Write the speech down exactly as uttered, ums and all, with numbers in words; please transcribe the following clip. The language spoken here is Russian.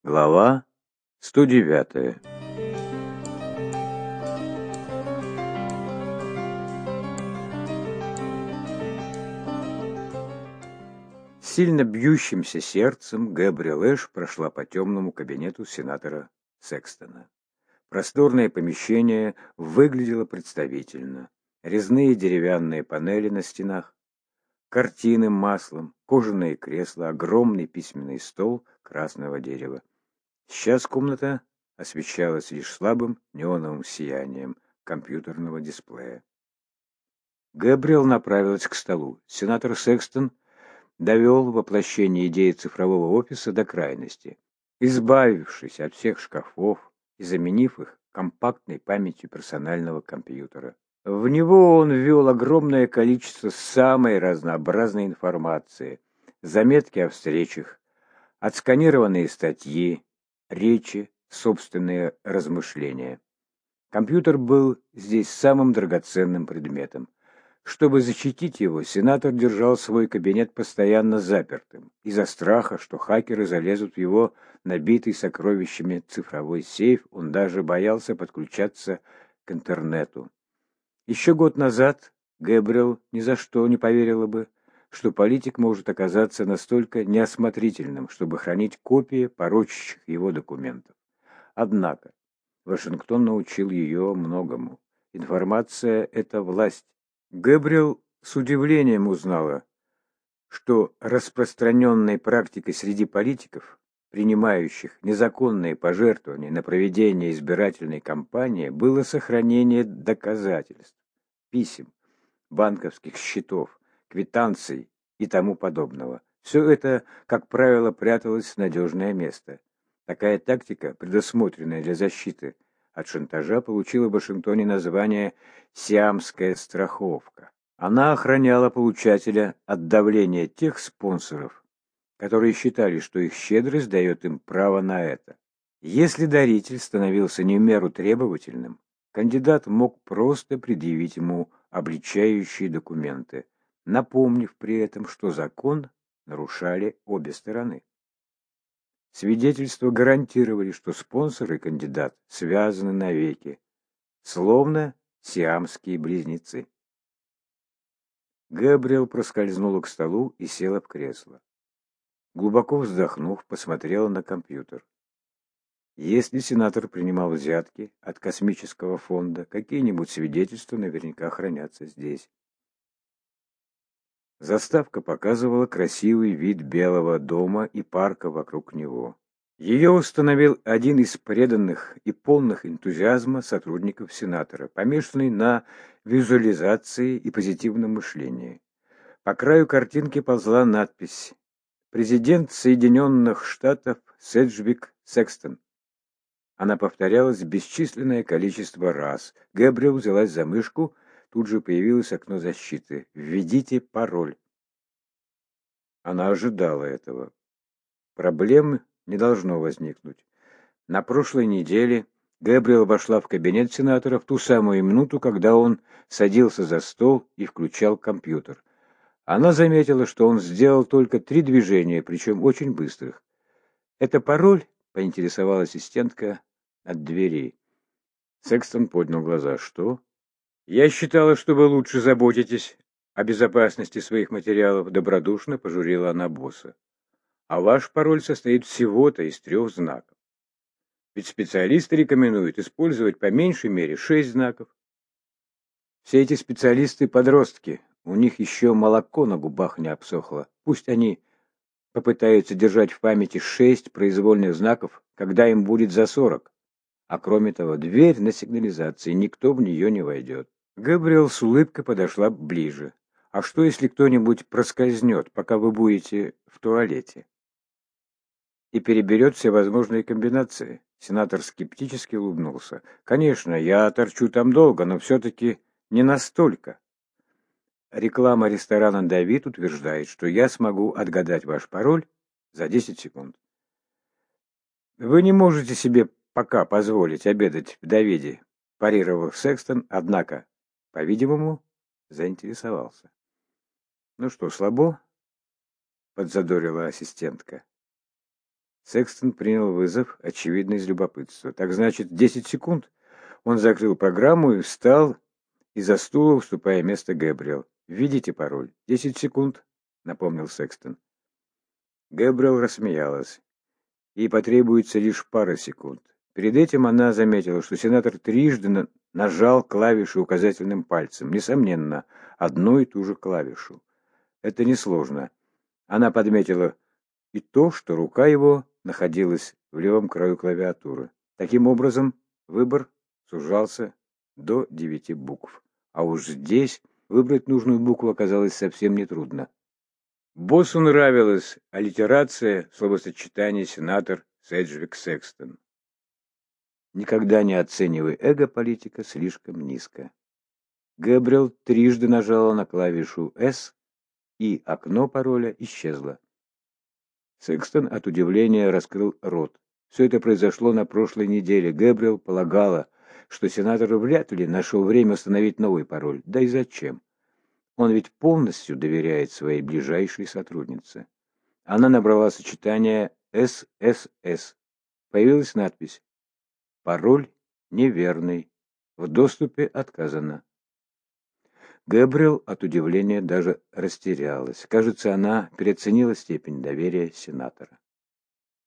Глава сто девятая. Сильно бьющимся сердцем Гэбриэл Эш прошла по темному кабинету сенатора Секстона. Просторное помещение выглядело представительно. Резные деревянные панели на стенах, картины маслом, кожаные кресла, огромный письменный стол красного дерева. Сейчас комната освещалась лишь слабым неоновым сиянием компьютерного дисплея. Гэбриэл направилась к столу. Сенатор Секстон довел воплощение идеи цифрового офиса до крайности, избавившись от всех шкафов и заменив их компактной памятью персонального компьютера. В него он ввел огромное количество самой разнообразной информации, заметки о встречах, отсканированные статьи, речи, собственные размышления. Компьютер был здесь самым драгоценным предметом. Чтобы защитить его, сенатор держал свой кабинет постоянно запертым, из-за страха, что хакеры залезут в его набитый сокровищами цифровой сейф. Он даже боялся подключаться к интернету. Еще год назад Гэбриэл ни за что не поверила бы, что политик может оказаться настолько неосмотрительным, чтобы хранить копии порочащих его документов. Однако Вашингтон научил ее многому. Информация – это власть. Гэбриэл с удивлением узнала, что распространенной практикой среди политиков, принимающих незаконные пожертвования на проведение избирательной кампании, было сохранение доказательств, писем, банковских счетов, квитанций и тому подобного. Все это, как правило, пряталось в надежное место. Такая тактика, предусмотренная для защиты от шантажа, получила в Вашингтоне название «Сиамская страховка». Она охраняла получателя от давления тех спонсоров, которые считали, что их щедрость дает им право на это. Если даритель становился не в меру требовательным, кандидат мог просто предъявить ему обличающие документы, напомнив при этом, что закон нарушали обе стороны. Свидетельства гарантировали, что спонсор и кандидат связаны навеки, словно сиамские близнецы. Гэбриэл проскользнула к столу и села в кресло. Глубоко вздохнув, посмотрела на компьютер. Если сенатор принимал взятки от космического фонда, какие-нибудь свидетельства наверняка хранятся здесь. Заставка показывала красивый вид Белого дома и парка вокруг него. Ее установил один из преданных и полных энтузиазма сотрудников сенатора, помешанный на визуализации и позитивном мышлении. По краю картинки ползла надпись «Президент Соединенных Штатов Седжвик Секстон». Она повторялась бесчисленное количество раз. Гэбриэл взялась за мышку, тут же появилось окно защиты. «Введите пароль». Она ожидала этого. Проблем не должно возникнуть. На прошлой неделе Гэбриэл вошла в кабинет сенатора в ту самую минуту, когда он садился за стол и включал компьютер. Она заметила, что он сделал только три движения, причем очень быстрых. «Это пароль?» — поинтересовала ассистентка от двери. Секстон поднял глаза. «Что?» «Я считала, что вы лучше заботитесь о безопасности своих материалов», — добродушно пожурила она босса. «А ваш пароль состоит всего-то из трех знаков. Ведь специалисты рекомендуют использовать по меньшей мере шесть знаков. Все эти специалисты — подростки, у них еще молоко на губах не обсохло. Пусть они попытаются держать в памяти шесть произвольных знаков, когда им будет за сорок. А кроме того, дверь на сигнализации, никто в нее не войдет». Гэбриэл с улыбкой подошла ближе. «А что, если кто-нибудь проскользнет, пока вы будете в туалете, и переберет все возможные комбинации?» Сенатор скептически улыбнулся. «Конечно, я торчу там долго, но все-таки не настолько. Реклама ресторана «Давид» утверждает, что я смогу отгадать ваш пароль за десять секунд. Вы не можете себе пока позволить обедать в «Давиде», парировал Секстон, однако, по-видимому, заинтересовался. «Ну что, слабо?» — подзадорила ассистентка. Секстон принял вызов, очевидно, из любопытства. «Так значит, десять секунд?» Он закрыл программу и встал из-за стула, уступая место Гэбриэл. «Введите пароль. Десять секунд», — напомнил Секстон. Гэбриэл рассмеялась. Ей потребуется лишь пара секунд. Перед этим она заметила, что сенатор трижды на- нажал клавишу указательным пальцем. Несомненно, одну и ту же клавишу. Это несложно. Она подметила и то, что рука его находилась в левом краю клавиатуры. Таким образом, выбор сужался до девяти букв. А уж здесь выбрать нужную букву оказалось совсем нетрудно. Боссу нравилась аллитерация словосочетания сенатор Седжвик Секстон. Никогда не оценивай эго политика слишком низко. Гэбриэл трижды нажала на клавишу «С», и окно пароля исчезло. Секстон от удивления раскрыл рот. Все это произошло на прошлой неделе. Гэбриэл полагала, что сенатор вряд ли нашел время установить новый пароль. Да и зачем? Он ведь полностью доверяет своей ближайшей сотруднице. Она набрала сочетание «эс эс эс». Появилась надпись «Пароль неверный. В доступе отказано». Гэбриэл от удивления даже растерялась. Кажется, она переоценила степень доверия сенатора.